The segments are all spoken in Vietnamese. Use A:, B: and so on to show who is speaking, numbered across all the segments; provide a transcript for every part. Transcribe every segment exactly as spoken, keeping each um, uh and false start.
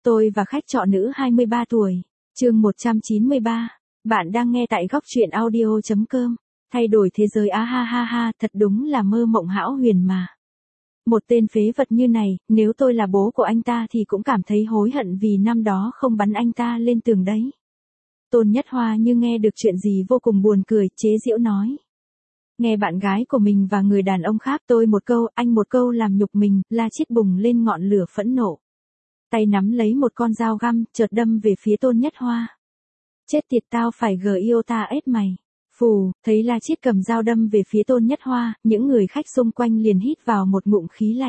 A: Tôi và khách trọ nữ hai mươi ba tuổi. Chương một trăm chín mươi ba. Bạn đang nghe tại góc truyện audio chấm com. Thay đổi thế giới á ha ha ha, thật đúng là mơ mộng hão huyền mà. Một tên phế vật như này, nếu tôi là bố của anh ta thì cũng cảm thấy hối hận vì năm đó không bắn anh ta lên tường đấy. Tôn Nhất Hoa như nghe được chuyện gì vô cùng buồn cười, chế giễu nói. Nghe bạn gái của mình và người đàn ông khác tôi một câu, anh một câu làm nhục mình, La Chiết bùng lên ngọn lửa phẫn nộ. Tay nắm lấy một con dao găm, chợt đâm về phía Tôn Nhất Hoa. Chết tiệt, tao phải gờ yêu ta ết mày. Phù, thấy La Chiết cầm dao đâm về phía Tôn Nhất Hoa, những người khách xung quanh liền hít vào một ngụm khí lạnh.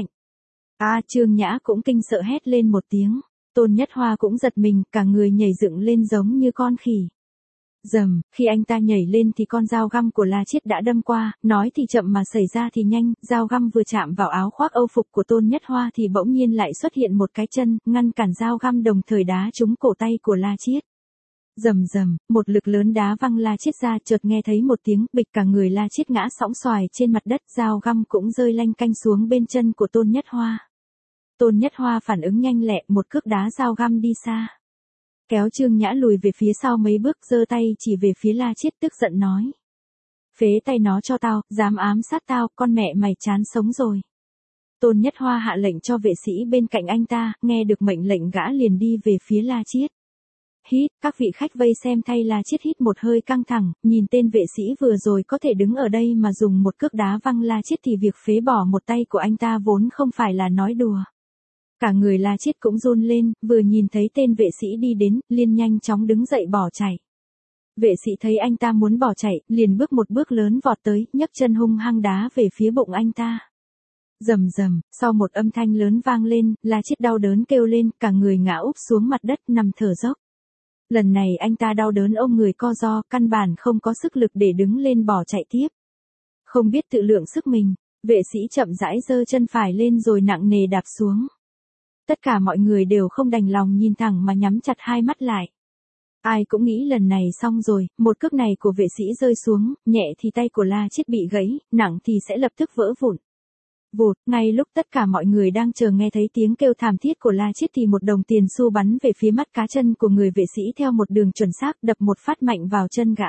A: A à, Trương Nhã cũng kinh sợ hét lên một tiếng. Tôn Nhất Hoa cũng giật mình, cả người nhảy dựng lên giống như con khỉ. Dầm, khi anh ta nhảy lên thì con dao găm của La Chiết đã đâm qua, nói thì chậm mà xảy ra thì nhanh, dao găm vừa chạm vào áo khoác âu phục của Tôn Nhất Hoa thì bỗng nhiên lại xuất hiện một cái chân, ngăn cản dao găm đồng thời đá trúng cổ tay của La Chiết. Rầm rầm, một lực lớn đá văng La Chiết ra, chợt nghe thấy một tiếng bịch, cả người La Chiết ngã sõng xoài trên mặt đất, dao găm cũng rơi lanh canh xuống bên chân của Tôn Nhất Hoa. Tôn Nhất Hoa phản ứng nhanh lẹ, một cước đá dao găm đi xa. Kéo Trương Nhã lùi về phía sau mấy bước, giơ tay chỉ về phía La Chiết tức giận nói. Phế tay nó cho tao, dám ám sát tao, con mẹ mày chán sống rồi. Tôn Nhất Hoa hạ lệnh cho vệ sĩ bên cạnh anh ta, nghe được mệnh lệnh gã liền đi về phía La Chiết. Hít, các vị khách vây xem thay La Chiết hít một hơi căng thẳng, nhìn tên vệ sĩ vừa rồi có thể đứng ở đây mà dùng một cước đá văng La Chiết thì việc phế bỏ một tay của anh ta vốn không phải là nói đùa. Cả người La Chiết cũng run lên, vừa nhìn thấy tên vệ sĩ đi đến, liền nhanh chóng đứng dậy bỏ chạy. Vệ sĩ thấy anh ta muốn bỏ chạy, liền bước một bước lớn vọt tới, nhấc chân hung hăng đá về phía bụng anh ta. Rầm rầm, sau một âm thanh lớn vang lên, La Chiết đau đớn kêu lên, cả người ngã úp xuống mặt đất nằm thở dốc. Lần này anh ta đau đớn ôm người co ro, căn bản không có sức lực để đứng lên bỏ chạy tiếp. Không biết tự lượng sức mình, vệ sĩ chậm rãi giơ chân phải lên rồi nặng nề đạp xuống. Tất cả mọi người đều không đành lòng nhìn thẳng mà nhắm chặt hai mắt lại. Ai cũng nghĩ lần này xong rồi, một cước này của vệ sĩ rơi xuống, nhẹ thì tay của La Chiết bị gãy, nặng thì sẽ lập tức vỡ vụn. Vụt, ngay lúc tất cả mọi người đang chờ nghe thấy tiếng kêu thảm thiết của La Chiết thì một đồng tiền xu bắn về phía mắt cá chân của người vệ sĩ theo một đường chuẩn xác, đập một phát mạnh vào chân gã.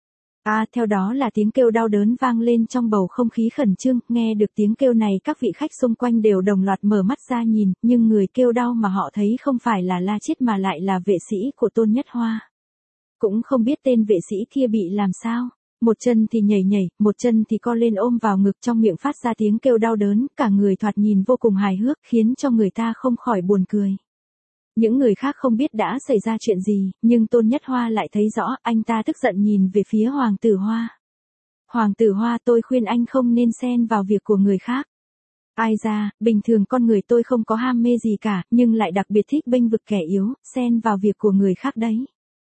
A: À, theo đó là tiếng kêu đau đớn vang lên trong bầu không khí khẩn trương, nghe được tiếng kêu này các vị khách xung quanh đều đồng loạt mở mắt ra nhìn, nhưng người kêu đau mà họ thấy không phải là La Chiết mà lại là vệ sĩ của Tôn Nhất Hoa. Cũng không biết tên vệ sĩ kia bị làm sao, một chân thì nhảy nhảy, một chân thì co lên ôm vào ngực, trong miệng phát ra tiếng kêu đau đớn, cả người thoạt nhìn vô cùng hài hước, khiến cho người ta không khỏi buồn cười. Những người khác không biết đã xảy ra chuyện gì, nhưng Tôn Nhất Hoa lại thấy rõ, anh ta tức giận nhìn về phía Hoàng tử Hoa. Hoàng tử Hoa, tôi khuyên anh không nên xen vào việc của người khác. Ai ra, bình thường con người tôi không có ham mê gì cả, nhưng lại đặc biệt thích bênh vực kẻ yếu, xen vào việc của người khác đấy.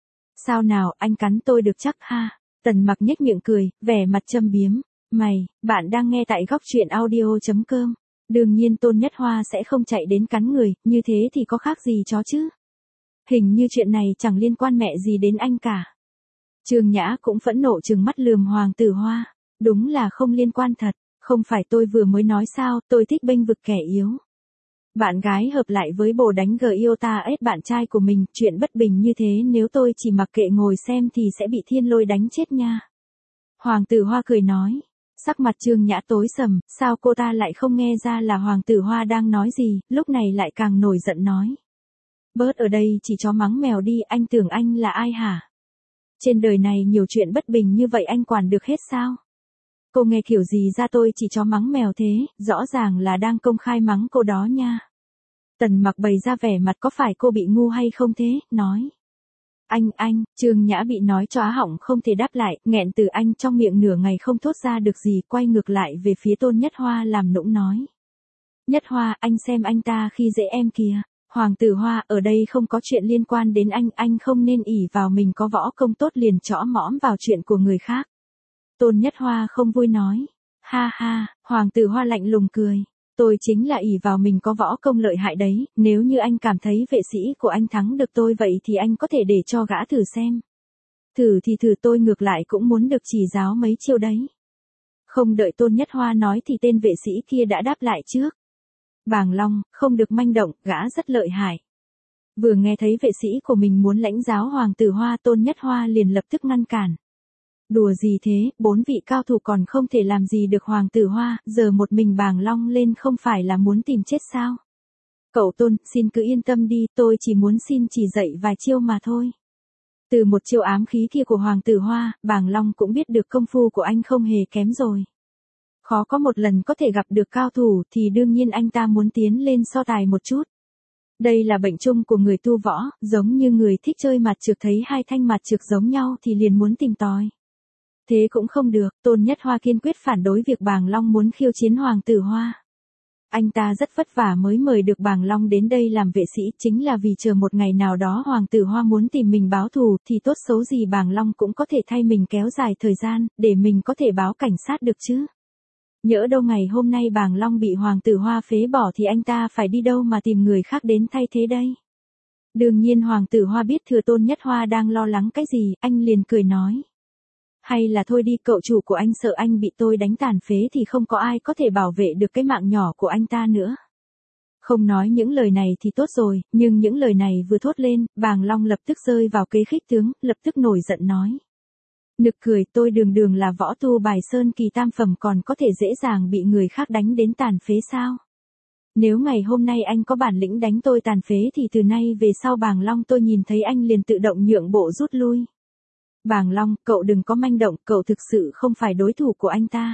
A: Sao nào, anh cắn tôi được chắc ha? Tần Mặc nhếch miệng cười, vẻ mặt châm biếm. Mày, bạn đang nghe tại góc truyện audio chấm com. Đương nhiên Tôn Nhất Hoa sẽ không chạy đến cắn người, như thế thì có khác gì chó chứ. Hình như chuyện này chẳng liên quan mẹ gì đến anh cả. Trương Nhã cũng phẫn nộ trừng mắt lườm Hoàng tử Hoa. Đúng là không liên quan thật, không phải tôi vừa mới nói sao, tôi thích bênh vực kẻ yếu. Bạn gái hợp lại với bồ đánh gờ yêu ta ết bạn trai của mình, chuyện bất bình như thế nếu tôi chỉ mặc kệ ngồi xem thì sẽ bị thiên lôi đánh chết nha. Hoàng tử Hoa cười nói. Sắc mặt Trương Nhã tối sầm, sao cô ta lại không nghe ra là Hoàng tử Hoa đang nói gì, lúc này lại càng nổi giận nói. Bớt ở đây chỉ chó mắng mèo đi, anh tưởng anh là ai hả? Trên đời này nhiều chuyện bất bình như vậy anh quản được hết sao? Cô nghe kiểu gì ra tôi chỉ chó mắng mèo thế, rõ ràng là đang công khai mắng cô đó nha. Tần Mặc bày ra vẻ mặt có phải cô bị ngu hay không thế, nói. Anh, anh, Trương Nhã bị nói cho á họng không thể đáp lại, nghẹn từ anh trong miệng nửa ngày không thốt ra được gì, quay ngược lại về phía Tôn Nhất Hoa làm nũng nói. Nhất Hoa, anh xem anh ta khi dễ em kìa. Hoàng tử Hoa, ở đây không có chuyện liên quan đến anh, anh không nên ỷ vào mình có võ công tốt liền chõ mõm vào chuyện của người khác. Tôn Nhất Hoa không vui nói. Ha ha, Hoàng tử Hoa lạnh lùng cười. Tôi chính là ỷ vào mình có võ công lợi hại đấy, nếu như anh cảm thấy vệ sĩ của anh thắng được tôi vậy thì anh có thể để cho gã thử xem. Thử thì thử, tôi ngược lại cũng muốn được chỉ giáo mấy chiêu đấy. Không đợi Tôn Nhất Hoa nói thì tên vệ sĩ kia đã đáp lại trước. Bàng Long, không được manh động, gã rất lợi hại. Vừa nghe thấy vệ sĩ của mình muốn lãnh giáo Hoàng tử Hoa, Tôn Nhất Hoa liền lập tức ngăn cản. Đùa gì thế, bốn vị cao thủ còn không thể làm gì được Hoàng tử Hoa, giờ một mình Bàng Long lên không phải là muốn tìm chết sao? Cậu Tôn, xin cứ yên tâm đi, tôi chỉ muốn xin chỉ dạy vài chiêu mà thôi. Từ một chiêu ám khí kia của Hoàng tử Hoa, Bàng Long cũng biết được công phu của anh không hề kém rồi. Khó có một lần có thể gặp được cao thủ thì đương nhiên anh ta muốn tiến lên so tài một chút. Đây là bệnh chung của người tu võ, giống như người thích chơi mặt trược thấy hai thanh mặt trược giống nhau thì liền muốn tìm tòi. Thế cũng không được, Tôn Nhất Hoa kiên quyết phản đối việc Bàng Long muốn khiêu chiến Hoàng tử Hoa. Anh ta rất vất vả mới mời được Bàng Long đến đây làm vệ sĩ, chính là vì chờ một ngày nào đó Hoàng tử Hoa muốn tìm mình báo thù thì tốt xấu gì Bàng Long cũng có thể thay mình kéo dài thời gian, để mình có thể báo cảnh sát được chứ. Nhỡ đâu ngày hôm nay Bàng Long bị Hoàng tử Hoa phế bỏ thì anh ta phải đi đâu mà tìm người khác đến thay thế đây. Đương nhiên Hoàng tử Hoa biết thừa Tôn Nhất Hoa đang lo lắng cái gì, anh liền cười nói. Hay là thôi đi, cậu chủ của anh sợ anh bị tôi đánh tàn phế thì không có ai có thể bảo vệ được cái mạng nhỏ của anh ta nữa. Không nói những lời này thì tốt rồi, nhưng những lời này vừa thốt lên, Bàng Long lập tức rơi vào kế khích tướng, lập tức nổi giận nói. Nực cười, tôi đường đường là võ tu bài sơn kỳ tam phẩm còn có thể dễ dàng bị người khác đánh đến tàn phế sao? Nếu ngày hôm nay anh có bản lĩnh đánh tôi tàn phế thì từ nay về sau Bàng Long tôi nhìn thấy anh liền tự động nhượng bộ rút lui. Bàng Long, cậu đừng có manh động, cậu thực sự không phải đối thủ của anh ta.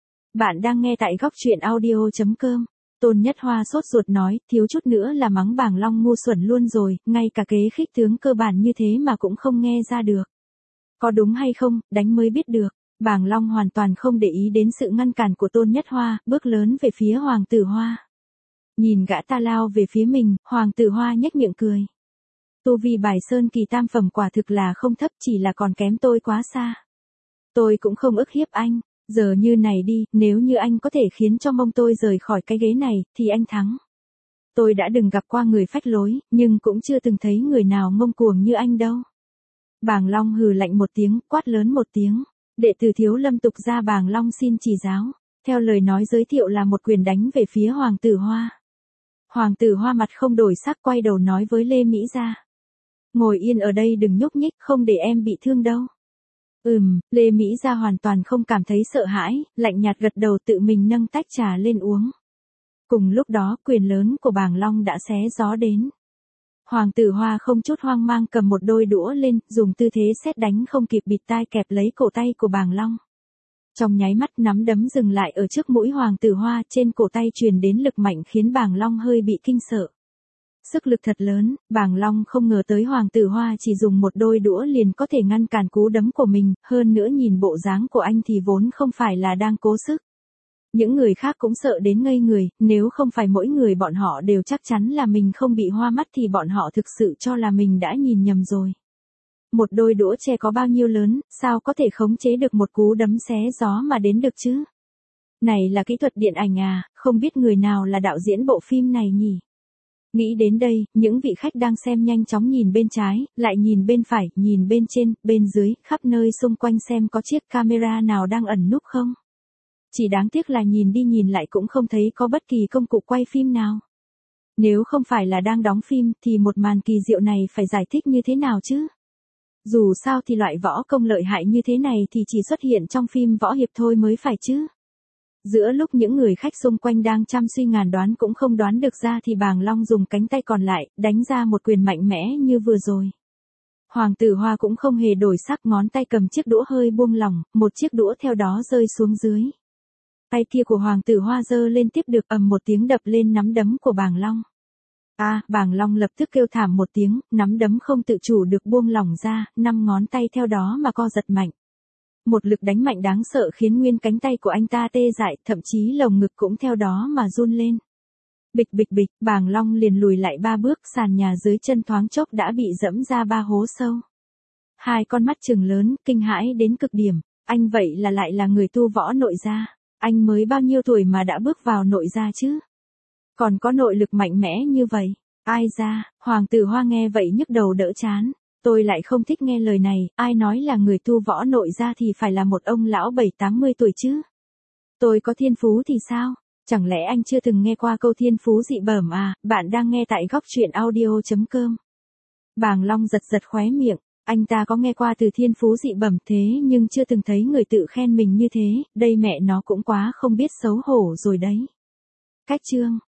A: Bạn đang nghe tại góc truyện audio chấm com. Tôn Nhất Hoa sốt ruột nói, thiếu chút nữa là mắng Bàng Long ngu xuẩn luôn rồi, ngay cả kế khích tướng cơ bản như thế mà cũng không nghe ra được. Có đúng hay không, đánh mới biết được. Bàng Long hoàn toàn không để ý đến sự ngăn cản của Tôn Nhất Hoa, bước lớn về phía Hoàng tử Hoa. Nhìn gã ta lao về phía mình, Hoàng tử Hoa nhếch miệng cười. Tu vi bài sơn kỳ tam phẩm quả thực là không thấp, chỉ là còn kém tôi quá xa. Tôi cũng không ức hiếp anh, giờ như này đi, nếu như anh có thể khiến cho mông tôi rời khỏi cái ghế này, thì anh thắng. Tôi đã từng gặp qua người phách lối, nhưng cũng chưa từng thấy người nào ngông cuồng như anh đâu. Bàng Long hừ lạnh một tiếng, quát lớn một tiếng. Đệ tử Thiếu Lâm tục ra Bàng Long xin chỉ giáo. Theo lời nói giới thiệu là một quyền đánh về phía Hoàng tử Hoa. Hoàng tử Hoa mặt không đổi sắc quay đầu nói với Lê Mỹ Gia. Ngồi yên ở đây đừng nhúc nhích, không để em bị thương đâu. Ừm, Lê Mỹ Gia hoàn toàn không cảm thấy sợ hãi, lạnh nhạt gật đầu tự mình nâng tách trà lên uống. Cùng lúc đó quyền lớn của Bàng Long đã xé gió đến. Hoàng tử Hoa không chút hoang mang cầm một đôi đũa lên, dùng tư thế sét đánh không kịp bịt tai kẹp lấy cổ tay của Bàng Long. Trong nháy mắt nắm đấm dừng lại ở trước mũi Hoàng tử Hoa, trên cổ tay truyền đến lực mạnh khiến Bàng Long hơi bị kinh sợ. Sức lực thật lớn, Bàng Long không ngờ tới Hoàng tử Hoa chỉ dùng một đôi đũa liền có thể ngăn cản cú đấm của mình, hơn nữa nhìn bộ dáng của anh thì vốn không phải là đang cố sức. Những người khác cũng sợ đến ngây người, nếu không phải mỗi người bọn họ đều chắc chắn là mình không bị hoa mắt thì bọn họ thực sự cho là mình đã nhìn nhầm rồi. Một đôi đũa tre có bao nhiêu lớn, sao có thể khống chế được một cú đấm xé gió mà đến được chứ? Này là kỹ thuật điện ảnh à, không biết người nào là đạo diễn bộ phim này nhỉ? Nghĩ đến đây, những vị khách đang xem nhanh chóng nhìn bên trái, lại nhìn bên phải, nhìn bên trên, bên dưới, khắp nơi xung quanh xem có chiếc camera nào đang ẩn núp không. Chỉ đáng tiếc là nhìn đi nhìn lại cũng không thấy có bất kỳ công cụ quay phim nào. Nếu không phải là đang đóng phim thì một màn kỳ diệu này phải giải thích như thế nào chứ? Dù sao thì loại võ công lợi hại như thế này thì chỉ xuất hiện trong phim võ hiệp thôi mới phải chứ. Giữa lúc những người khách xung quanh đang chăm suy ngàn đoán cũng không đoán được ra thì Bàng Long dùng cánh tay còn lại, đánh ra một quyền mạnh mẽ như vừa rồi. Hoàng tử Hoa cũng không hề đổi sắc, ngón tay cầm chiếc đũa hơi buông lỏng, một chiếc đũa theo đó rơi xuống dưới. Tay kia của Hoàng tử Hoa giơ lên tiếp được ầm một tiếng đập lên nắm đấm của Bàng Long. A, à, Bàng Long lập tức kêu thảm một tiếng, nắm đấm không tự chủ được buông lỏng ra, năm ngón tay theo đó mà co giật mạnh. Một lực đánh mạnh đáng sợ khiến nguyên cánh tay của anh ta tê dại, thậm chí lồng ngực cũng theo đó mà run lên. Bịch bịch bịch, Bàng Long liền lùi lại ba bước, sàn nhà dưới chân thoáng chốc đã bị dẫm ra ba hố sâu. Hai con mắt trừng lớn, kinh hãi đến cực điểm, anh vậy là lại là người tu võ nội gia, anh mới bao nhiêu tuổi mà đã bước vào nội gia chứ? Còn có nội lực mạnh mẽ như vậy, ai ra? Hoàng tử Hoa nghe vậy nhức đầu đỡ chán. Tôi lại không thích nghe lời này, ai nói là người tu võ nội gia thì phải là một ông lão bảy tám mươi tuổi chứ. Tôi có thiên phú thì sao? Chẳng lẽ anh chưa từng nghe qua câu thiên phú dị bẩm à? Bạn đang nghe tại góc truyện audio.com. Bàng Long giật giật khóe miệng, anh ta có nghe qua từ thiên phú dị bẩm thế nhưng chưa từng thấy người tự khen mình như thế, đây mẹ nó cũng quá không biết xấu hổ rồi đấy. Cách chương